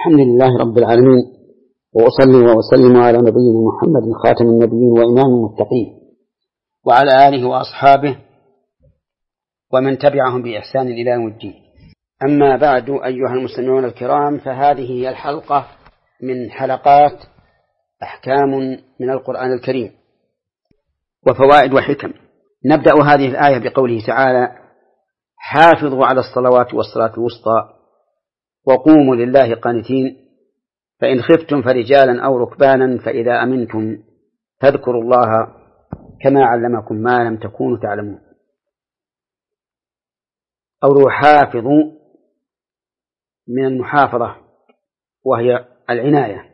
الحمد لله رب العالمين، وأصلي وأسلم على نبينا محمد خاتم النبيين وإمام المتقين، وعلى آله وأصحابه ومن تبعهم بإحسان إلى يوم الدين. أما بعد، أيها المستمعون الكرام، فهذه هي الحلقة من حلقات أحكام من القرآن الكريم وفوائد وحكم. نبدأ هذه الآية بقوله تعالى: حافظوا على الصلوات والصلاة الوسطى وقوموا لله قانتين فإن خفتم فرجالا أو ركبانا فإذا أمنتم فاذكروا الله كما علمكم ما لم تكونوا تعلمون. قوله حافظوا من المحافظة، وهي العناية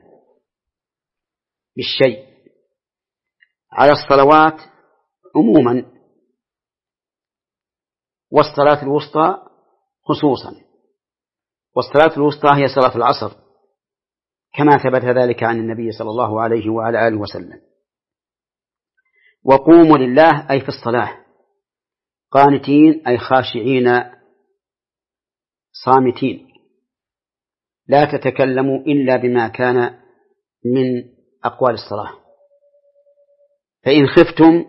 بالشيء على الصلوات عموما، والصلاة الوسطى خصوصا. والصلاة الوسطى هي صلاة العصر كما ثبت ذلك عن النبي صلى الله عليه وعلى آله وسلم. وقوموا لله أي في الصلاة قانتين أي خاشعين صامتين، لا تتكلموا إلا بما كان من أقوال الصلاة. فإن خفتم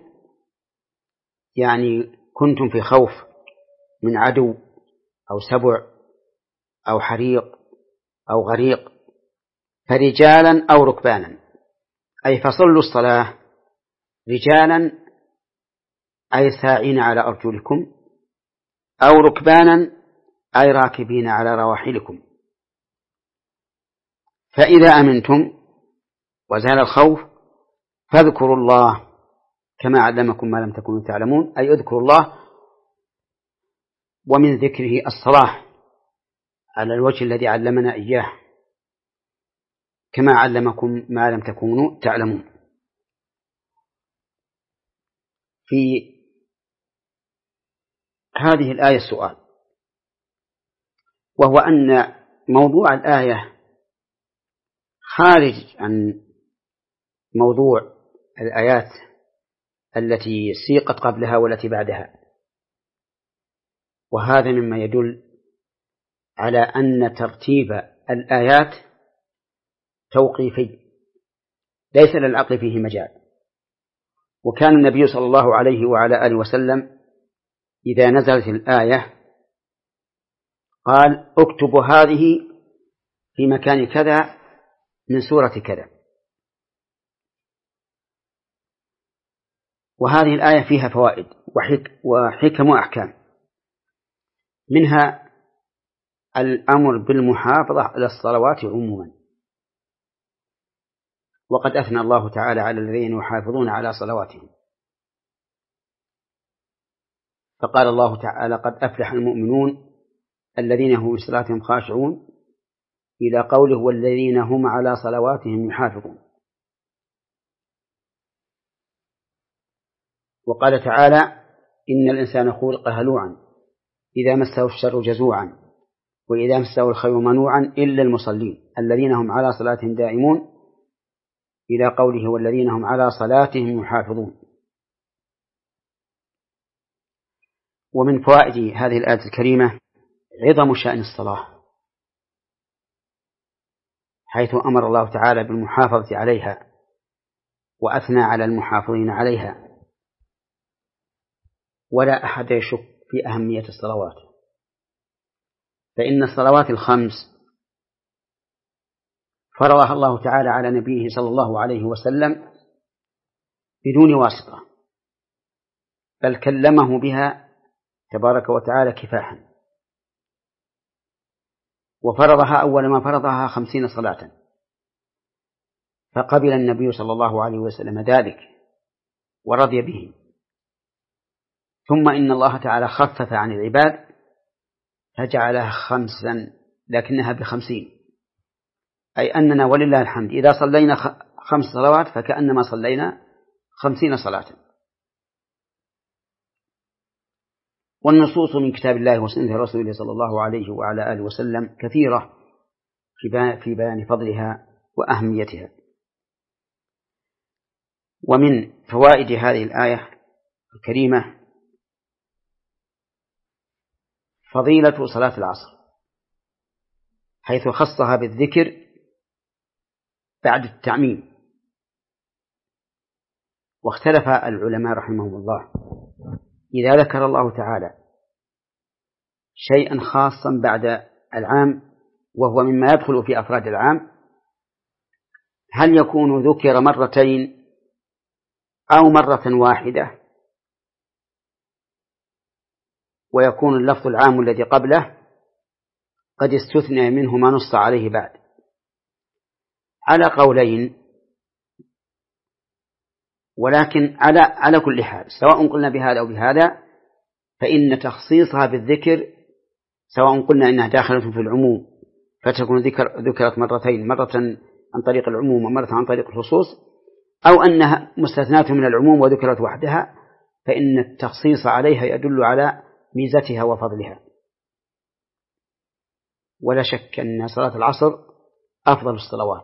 يعني كنتم في خوف من عدو أو سبع أو حريق أو غريق فرجالا أو ركبانا، أي فصلوا الصلاة رجالا أي ساعين على أرجلكم، أو ركبانا أي راكبين على رواحلكم. فإذا أمنتم وزال الخوف فاذكروا الله كما علمكم ما لم تكونوا تعلمون، أي اذكروا الله، ومن ذكره الصلاة على الوجه الذي علمنا إياه كما علمكم ما لم تكونوا تعلمون. في هذه الآية السؤال، وهو أن موضوع الآية خارج عن موضوع الآيات التي سيقت قبلها والتي بعدها، وهذا مما يدل على أن ترتيب الآيات توقيفي ليس للعقل فيه مجال. وكان النبي صلى الله عليه وعلى آله وسلم إذا نزلت الآية قال: اكتبوا هذه في مكان كذا من سورة كذا. وهذه الآية فيها فوائد وحكم وأحكام، منها الأمر بالمحافظة على الصلوات عموما، وقد أثنى الله تعالى على الذين يحافظون على صلواتهم، فقال الله تعالى: قد أفلح المؤمنون الذين هم في صلاتهم خاشعون، إلى قوله: والذين هم على صلواتهم يحافظون. وقال تعالى: إن الإنسان خلق هلوعا إذا مسه الشر جزوعا وإذا مسه الخير منوعا إلا المصلين الذين هم على صلاتهم دائمون، إلى قوله: والذين هم على صلاتهم يحافظون. ومن فوائد هذه الآية الكريمة عظم شأن الصلاة، حيث أمر الله تعالى بالمحافظة عليها وأثنى على المحافظين عليها، ولا أحد يشك في أهمية الصلوات، فإن الصلوات الخمس فرضها الله تعالى على نبيه صلى الله عليه وسلم بدون واسطة، بل كلمه بها تبارك وتعالى كفاحا، وفرضها أول ما فرضها 50 صلاة، فقبل النبي صلى الله عليه وسلم ذلك ورضي به. ثم إن الله تعالى خفف عن العباد فجعلها 5 لكنها ب50، أي أننا ولله الحمد إذا صلينا 5 صلوات فكأنما صلينا 50 صلاة. والنصوص من كتاب الله وسنة رسوله صلى الله عليه وعلى آله وسلم كثيرة في بيان فضلها وأهميتها. ومن فوائد هذه الآية الكريمة فضيلة صلاة العصر، حيث خصها بالذكر بعد التعميم. واختلف العلماء رحمهم الله إذا ذكر الله تعالى شيئا خاصا بعد العام وهو مما يدخل في أفراد العام، هل يكون ذكر مرتين أو مرة واحدة ويكون اللفظ العام الذي قبله قد استثنى منه ما نص عليه بعد؟ على قولين، ولكن على كل حال سواء قلنا بهذا أو بهذا فإن تخصيصها بالذكر سواء قلنا إنها داخلة في العموم فتكون ذكرت مرتين، مرة عن طريق العموم ومرة عن طريق الخصوص، أو أنها مستثناة من العموم وذكرت وحدها، فإن التخصيص عليها يدل على ميزتها وفضلها. ولا شك أن صلاة العصر أفضل الصلوات،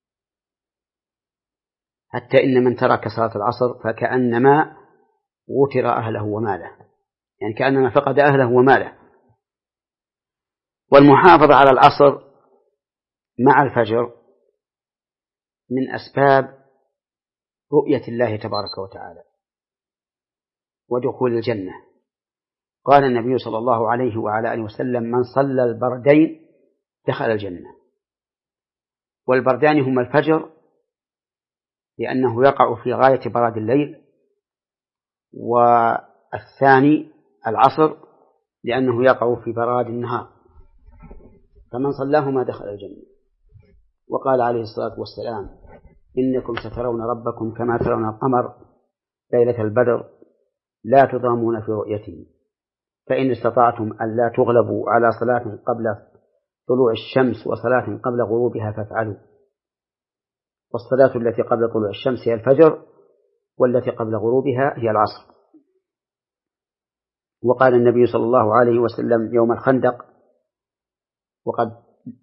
حتى إن من ترك صلاة العصر فكأنما وتر أهله وماله، يعني كأنما فقد أهله وماله. والمحافظة على العصر مع الفجر من أسباب رؤية الله تبارك وتعالى ودخول الجنة. قال النبي صلى الله عليه وعلى آله وسلم: من صلى البردين دخل الجنة. والبردان هما الفجر لأنه يقع في غاية براد الليل، والثاني العصر لأنه يقع في براد النهار، فمن صلاهما دخل الجنة. وقال عليه الصلاة والسلام: إنكم سترون ربكم كما ترون القمر ليلة البدر لا تضامون في رؤيته، فإن استطعتم أن لا تغلبوا على صلاة قبل طلوع الشمس وصلاة قبل غروبها فافعلوا. والصلاة التي قبل طلوع الشمس هي الفجر، والتي قبل غروبها هي العصر. وقال النبي صلى الله عليه وسلم يوم الخندق وقد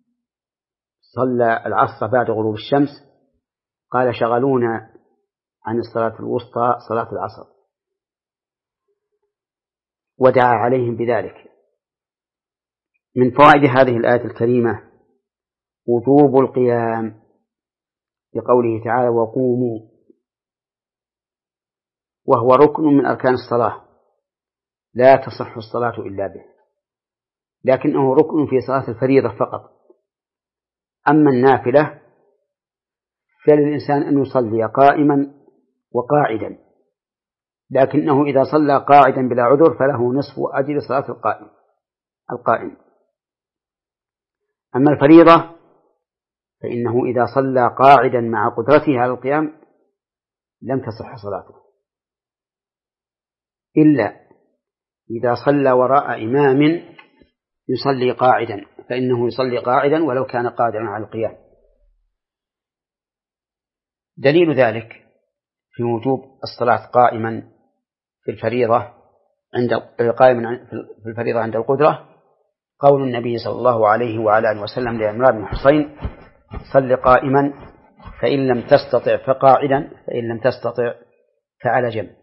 صلى العصر بعد غروب الشمس قال: شغلونا عن الصلاة الوسطى صلاة العصر، ودعا عليهم بذلك. من فوائد هذه الآية الكريمة وجوب القيام لقوله تعالى: وقوموا، وهو ركن من أركان الصلاة لا تصح الصلاة إلا به، لكنه ركن في صلاة الفريضة فقط. أما النافلة فللإنسان أن يصلي قائما وقاعدا، لكنه إذا صلى قاعدا بلا عذر فله نصف أجر صلاة القائم. أما الفريضة فإنه إذا صلى قاعدا مع قدرته على القيام لم تصح صلاته، إلا إذا صلى وراء إمام يصلي قاعدا فإنه يصلي قاعدا ولو كان قادرا على القيام. دليل ذلك في وجوب الصلاة قائما في الفريضة عند القدرة قول النبي صلى الله عليه وعلى آله وسلم لعمران بن حسين: صل قائما فإن لم تستطع فقاعدا فإن لم تستطع فعلى جنب.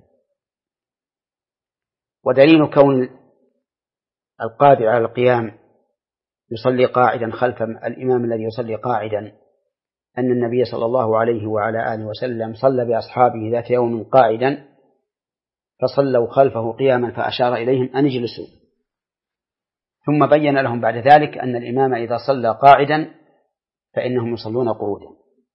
ودليل كون القادر على القيام يصلي قاعدا خلف الإمام الذي يصلي قاعدا أن النبي صلى الله عليه وعلى آله وسلم صلى بأصحابه ذات يوم قاعدا فصلوا خلفه قياما فأشار إليهم أن اجلسوا، ثم بين لهم بعد ذلك أن الإمام إذا صلى قاعدا فإنهم يصلون قعودا.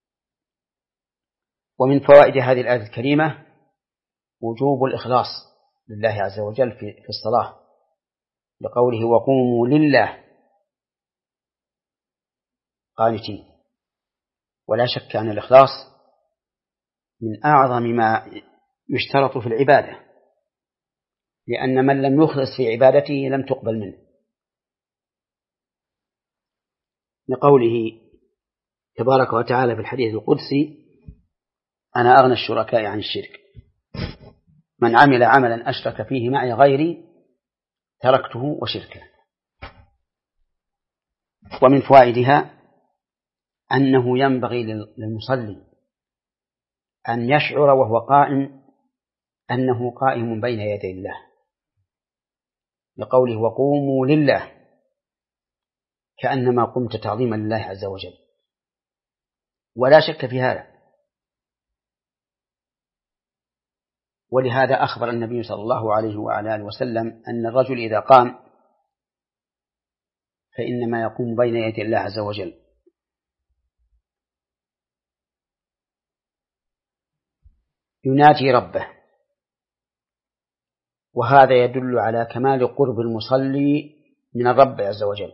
ومن فوائد هذه الآية الكريمة وجوب الإخلاص لله عز وجل في الصلاة لقوله: وقوموا لله قانتين. ولا شك أن الإخلاص من أعظم ما يشترط في العبادة، لأن من لم يخلص في عبادته لم تقبل منه، لقوله تبارك وتعالى في الحديث القدسي: أنا أغنى الشركاء عن الشرك، من عمل عملا أشرك فيه معي غيري تركته وشركه. ومن فوائدها أنه ينبغي للمصلي أن يشعر وهو قائم أنه قائم بين يدي الله، لقوله: وقوموا لله، كأنما قمت تعظيما لله عز وجل، ولا شك في هذا. ولهذا أخبر النبي صلى الله عليه وعلى آله وسلم أن الرجل إذا قام فإنما يقوم بين يدي الله عز وجل، يناجي ربه، وهذا يدل على كمال قرب المصلي من الرب عز وجل،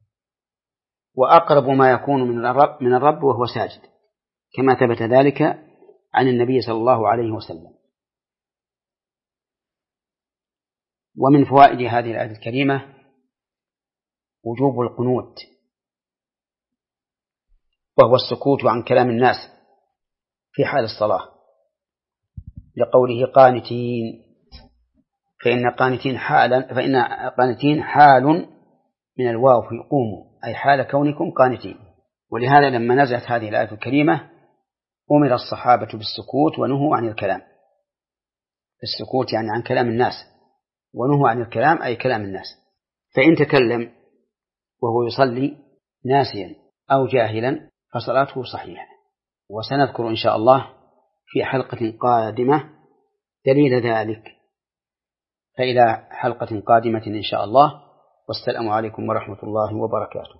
وأقرب ما يكون من الرب وهو ساجد، كما ثبت ذلك عن النبي صلى الله عليه وسلم. ومن فوائد هذه الآية الكريمة وجوب القنوت، وهو السكوت عن كلام الناس في حال الصلاة، لقوله قانتين، فإن قانتين حال من الواو في قوموا، أي حال كونكم قانتين. ولهذا لما نزلت هذه الآية الكريمة أمر الصحابة بالسكوت ونهوا عن الكلام. السكوت يعني عن كلام الناس، ونهوا عن الكلام أي كلام الناس. فإن تكلم وهو يصلي ناسيا أو جاهلا فصلاته صحيحة. وسنذكر إن شاء الله في حلقة قادمة دليل ذلك. فإلى حلقة قادمة إن شاء الله، والسلام عليكم ورحمة الله وبركاته.